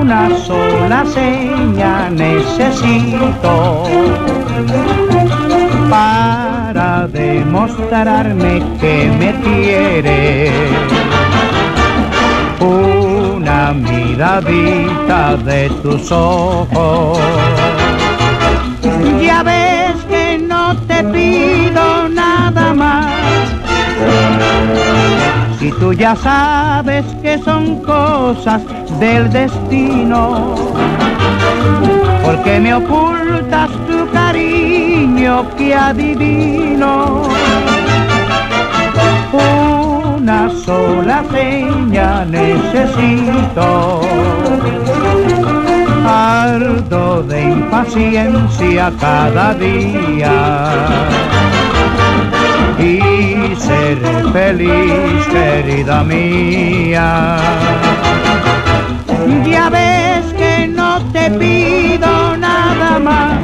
una sola seña necesito para demostrarme que me quieres. Una miradita de tus ojos. Ya ves que no te pido nada más. Si tú ya sabes que son cosas del destino, ¿por qué me ocultas tu cariño que adivino? Una sola seña necesito. Ardo de impaciencia cada día y seré feliz, querida mía. Ya ves que no te pido nada más.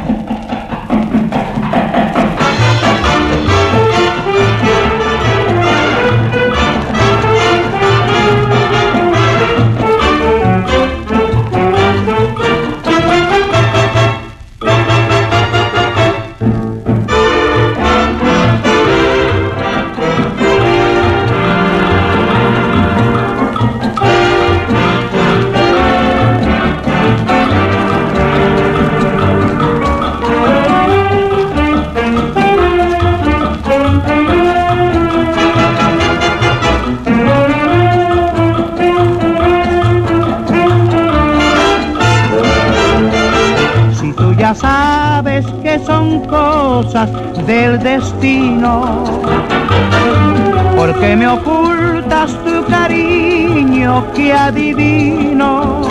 Ya sabes que son cosas del destino, ¿por qué me ocultas tu cariño que adivino?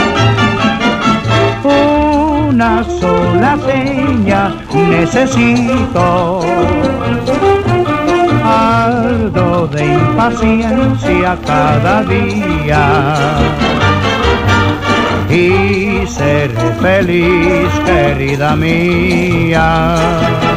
Una sola seña necesito. Ardo de impaciencia cada día y seré feliz, querida mía.